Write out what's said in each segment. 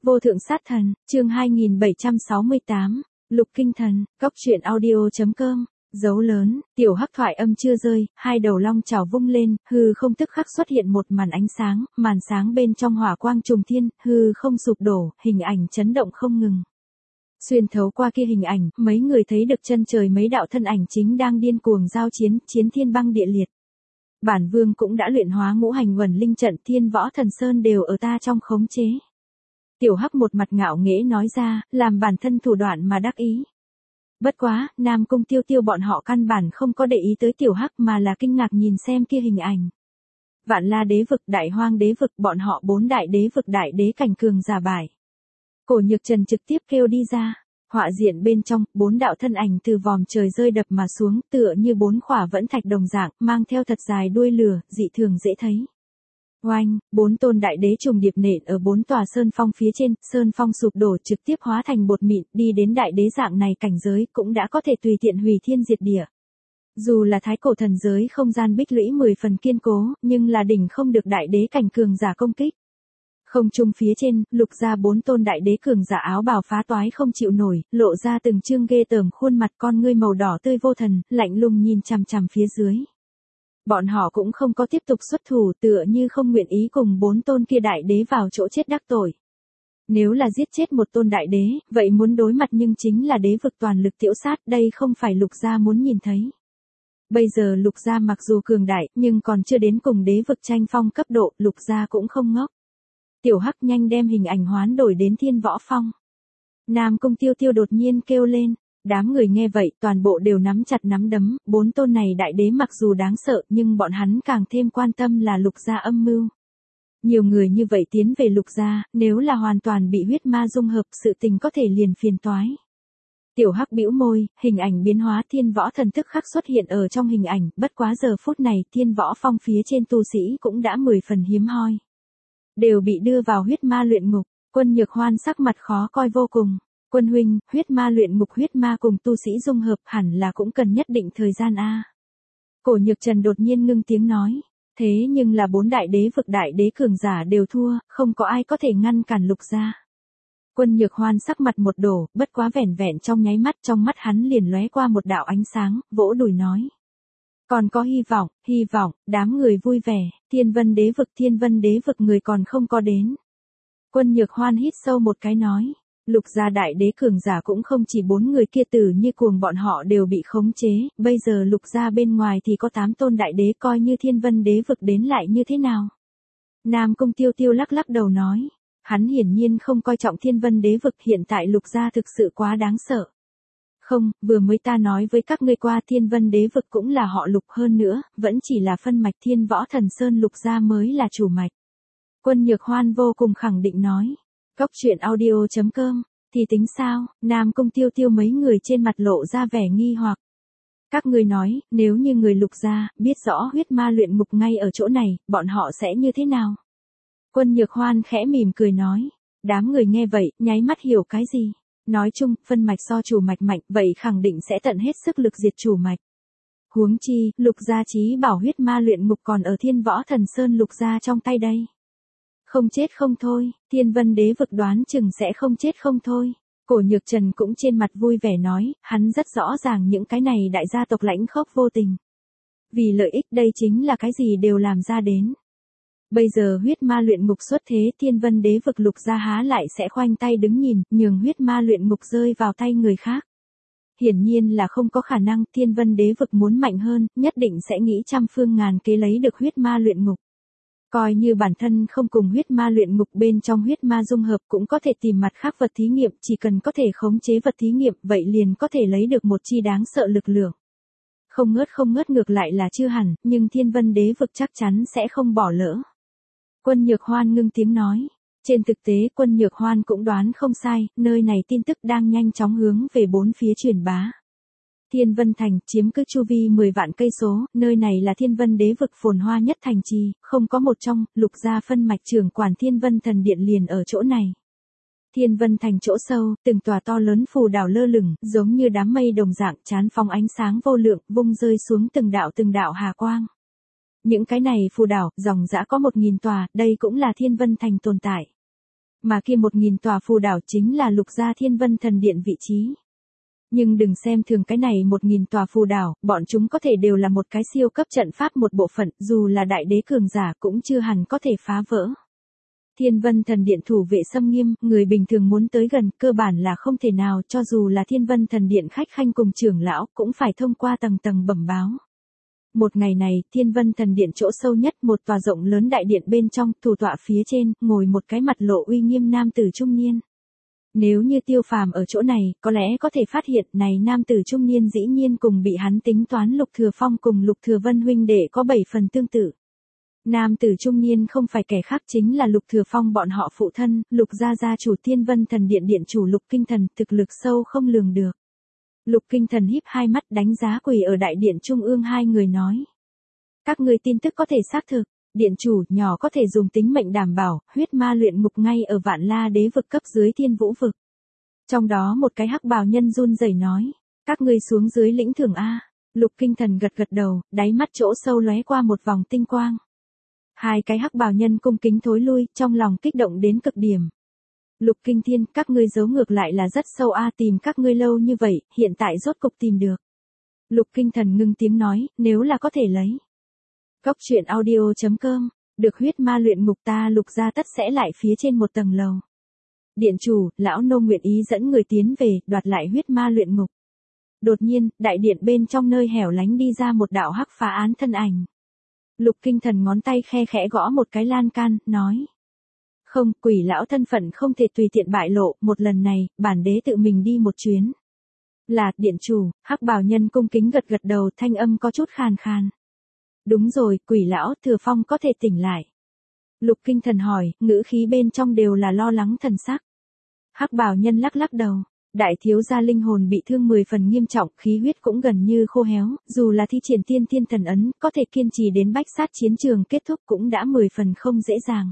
Vô thượng sát thần, chương 2768, Lục Kinh Thần, Cóc truyện audio.com. Dấu lớn, tiểu hắc thoại âm chưa rơi, hai đầu long chảo vung lên, hư không tức khắc xuất hiện một màn sáng bên trong hỏa quang trùng thiên, hư không sụp đổ, hình ảnh chấn động không ngừng. Xuyên thấu qua kia hình ảnh, mấy người thấy được chân trời mấy đạo thân ảnh chính đang điên cuồng giao chiến, chiến thiên băng địa liệt. Bản vương cũng đã luyện hóa ngũ hành uẩn linh trận, thiên võ thần sơn đều ở ta trong khống chế. Tiểu hắc một mặt ngạo nghễ nói ra, làm bản thân thủ đoạn mà đắc ý. Bất quá, Nam Cung Tiêu Tiêu bọn họ căn bản không có để ý tới tiểu hắc mà là kinh ngạc nhìn xem kia hình ảnh. Vạn La đế vực, Đại Hoang đế vực, bọn họ 4 đại đế vực đại đế cảnh cường giả bại. Cổ Nhược Trần trực tiếp kêu đi ra, họa diện bên trong, 4 đạo thân ảnh từ vòm trời rơi đập mà xuống, tựa như 4 khỏa vẫn thạch đồng dạng, mang theo thật dài đuôi lửa, dị thường dễ thấy. Oanh, 4 tôn đại đế trùng điệp nện ở 4 tòa sơn phong phía trên, sơn phong sụp đổ trực tiếp hóa thành bột mịn, đi đến đại đế dạng này cảnh giới cũng đã có thể tùy tiện hủy thiên diệt địa. Dù là thái cổ thần giới không gian bích lũy 10 phần kiên cố, nhưng là đỉnh không được đại đế cảnh cường giả công kích. Không trung phía trên, lục ra 4 tôn đại đế cường giả áo bào phá toái không chịu nổi, lộ ra từng trương ghê tởm khuôn mặt, con ngươi màu đỏ tươi vô thần, lạnh lùng nhìn chằm chằm phía dưới. Bọn họ cũng không có tiếp tục xuất thủ, tựa như không nguyện ý cùng 4 tôn kia đại đế vào chỗ chết đắc tội. Nếu là giết chết một tôn đại đế, vậy muốn đối mặt nhưng chính là đế vực toàn lực tiểu sát, đây không phải lục gia muốn nhìn thấy. Bây giờ lục gia mặc dù cường đại, nhưng còn chưa đến cùng đế vực tranh phong cấp độ, lục gia cũng không ngốc. Tiểu hắc nhanh đem hình ảnh hoán đổi đến Thiên Võ Phong. Nam Cung Tiêu Tiêu đột nhiên kêu lên. Đám người nghe vậy toàn bộ đều nắm chặt nắm đấm, 4 tôn này đại đế mặc dù đáng sợ nhưng bọn hắn càng thêm quan tâm là lục gia âm mưu. Nhiều người như vậy tiến về lục gia, nếu là hoàn toàn bị huyết ma dung hợp sự tình có thể liền phiền toái. Tiểu hắc bĩu môi, hình ảnh biến hóa thiên võ thần tức khắc xuất hiện ở trong hình ảnh, bất quá giờ phút này Thiên Võ Phong phía trên tu sĩ cũng đã 10 phần hiếm hoi. Đều bị đưa vào huyết ma luyện ngục, Quân Nhược Hoan sắc mặt khó coi vô cùng. Quân huynh, huyết ma luyện ngục huyết ma cùng tu sĩ dung hợp hẳn là cũng cần nhất định thời gian a. Cổ Nhược Trần đột nhiên ngưng tiếng nói, thế nhưng là 4 đại đế vực đại đế cường giả đều thua, không có ai có thể ngăn cản lục gia. Quân Nhược Hoan sắc mặt một đổ, bất quá vẻn vẹn trong nháy mắt, trong mắt hắn liền lóe qua một đạo ánh sáng, vỗ đùi nói. Còn có hy vọng, đám người vui vẻ, Thiên Vân đế vực người còn không có đến. Quân Nhược Hoan hít sâu một cái nói. Lục gia đại đế cường giả cũng không chỉ 4 người kia tử như cuồng bọn họ đều bị khống chế, bây giờ lục gia bên ngoài thì có 8 tôn đại đế coi như Thiên Vân đế vực đến lại như thế nào. Nam Cung Tiêu Tiêu lắc lắc đầu nói, hắn hiển nhiên không coi trọng Thiên Vân đế vực, hiện tại lục gia thực sự quá đáng sợ. Không, vừa mới ta nói với các ngươi qua Thiên Vân đế vực cũng là họ lục, hơn nữa, vẫn chỉ là phân mạch Thiên Võ Thần Sơn lục gia mới là chủ mạch. Quân Nhược Hoan vô cùng khẳng định nói. Cóc truyện audio.com, thì tính sao? Nam Cung Tiêu Tiêu mấy người trên mặt lộ ra vẻ nghi hoặc. Các ngươi nói, nếu như người lục gia, biết rõ huyết ma luyện ngục ngay ở chỗ này, bọn họ sẽ như thế nào? Quân Nhược Hoan khẽ mỉm cười nói. Đám người nghe vậy, nháy mắt hiểu cái gì? Nói chung, phân mạch so chủ mạch mạnh, vậy khẳng định sẽ tận hết sức lực diệt chủ mạch. Huống chi, lục gia chí bảo huyết ma luyện ngục còn ở Thiên Võ Thần Sơn lục gia trong tay đây. Không chết không thôi, Thiên Vân đế vực đoán chừng sẽ không chết không thôi. Cổ Nhược Trần cũng trên mặt vui vẻ nói, hắn rất rõ ràng những cái này đại gia tộc lãnh khốc vô tình. Vì lợi ích đây chính là cái gì đều làm ra đến. Bây giờ huyết ma luyện ngục xuất thế, Thiên Vân đế vực lục gia há lại sẽ khoanh tay đứng nhìn, nhường huyết ma luyện ngục rơi vào tay người khác. Hiển nhiên là không có khả năng, Thiên Vân đế vực muốn mạnh hơn, nhất định sẽ nghĩ trăm phương ngàn kế lấy được huyết ma luyện ngục. Coi như bản thân không cùng huyết ma luyện ngục bên trong huyết ma dung hợp cũng có thể tìm mặt khác vật thí nghiệm, chỉ cần có thể khống chế vật thí nghiệm vậy liền có thể lấy được một chi đáng sợ lực lượng. Không ngớt ngược lại là chưa hẳn, nhưng Thiên Vân đế vực chắc chắn sẽ không bỏ lỡ. Quân Nhược Hoan ngưng tiếng nói. Trên thực tế Quân Nhược Hoan cũng đoán không sai, nơi này tin tức đang nhanh chóng hướng về 4 phía truyền bá. Thiên Vân Thành chiếm cứ chu vi 10 vạn cây số, nơi này là Thiên Vân đế vực phồn hoa nhất thành trì, không có một trong, lục gia phân mạch trưởng quản Thiên Vân Thần Điện liền ở chỗ này. Thiên Vân Thành chỗ sâu, từng tòa to lớn phù đảo lơ lửng, giống như đám mây đồng dạng chán phóng ánh sáng vô lượng, vung rơi xuống từng đạo hà quang. Những cái này phù đảo, dòng dã có 1000 tòa, đây cũng là Thiên Vân Thành tồn tại. Mà kia 1000 tòa phù đảo chính là Lục gia Thiên Vân Thần Điện vị trí. Nhưng đừng xem thường cái này 1000 tòa phù đảo, bọn chúng có thể đều là một cái siêu cấp trận pháp một bộ phận, dù là đại đế cường giả cũng chưa hẳn có thể phá vỡ. Thiên Vân Thần Điện thủ vệ xâm nghiêm, người bình thường muốn tới gần, cơ bản là không thể nào, cho dù là Thiên Vân Thần Điện khách khanh cùng trưởng lão, cũng phải thông qua tầng tầng bẩm báo. Một ngày này, Thiên Vân Thần Điện chỗ sâu nhất, một tòa rộng lớn đại điện bên trong, thủ tọa phía trên, ngồi một cái mặt lộ uy nghiêm nam tử trung niên. Nếu như Tiêu Phàm ở chỗ này, có lẽ có thể phát hiện này nam tử trung niên dĩ nhiên cùng bị hắn tính toán Lục Thừa Phong cùng Lục Thừa Vân huynh đệ có 7 phần tương tự. Nam tử trung niên không phải kẻ khác chính là Lục Thừa Phong bọn họ phụ thân, Lục gia gia chủ Thiên Vân Thần Điện điện chủ Lục Kinh Thần, thực lực sâu không lường được. Lục Kinh Thần híp hai mắt đánh giá quỳ ở đại điện trung ương hai người nói. Các người tin tức có thể xác thực, điện chủ nhỏ có thể dùng tính mệnh đảm bảo, huyết ma luyện ngục ngay ở Vạn La Đế vực cấp dưới Thiên Vũ vực. Trong đó một cái hắc bào nhân run rẩy nói, các ngươi xuống dưới lĩnh thưởng A. Lục Kinh Thần gật gật đầu, đáy mắt chỗ sâu lóe qua một vòng tinh quang. Hai cái hắc bào nhân cung kính thối lui, trong lòng kích động đến cực điểm. Lục Kinh Thiên, các ngươi giấu ngược lại là rất sâu a, tìm các ngươi lâu như vậy, hiện tại rốt cục tìm được. Lục Kinh Thần ngưng tiếng nói, nếu là có thể lấy. Cốc truyện audio.com, được huyết ma luyện ngục ta Lục gia tất sẽ lại phía trên một tầng lầu. Điện chủ, lão nô nguyện ý dẫn người tiến về, đoạt lại huyết ma luyện ngục. Đột nhiên, đại điện bên trong nơi hẻo lánh đi ra một đạo hắc phá án thân ảnh. Lục Kinh Thần ngón tay khe khẽ gõ một cái lan can, nói. Không, quỷ lão thân phận không thể tùy tiện bại lộ, một lần này, bản đế tự mình đi một chuyến. Là, điện chủ, hắc bào nhân cung kính gật gật đầu, thanh âm có chút khàn khàn. Đúng rồi, quỷ lão, Thừa Phong có thể tỉnh lại. Lục Kinh Thần hỏi, ngữ khí bên trong đều là lo lắng thần sắc. Hắc bào nhân lắc lắc đầu. Đại thiếu gia linh hồn bị thương 10 phần nghiêm trọng, khí huyết cũng gần như khô héo, dù là thi triển tiên thiên thần ấn, có thể kiên trì đến bách sát chiến trường kết thúc cũng đã 10 phần không dễ dàng.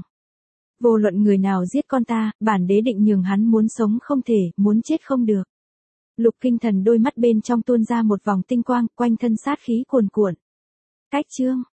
Vô luận người nào giết con ta, bản đế định nhường hắn muốn sống không thể, muốn chết không được. Lục Kinh Thần đôi mắt bên trong tuôn ra một vòng tinh quang, quanh thân sát khí cuồn cuộn. Cách chương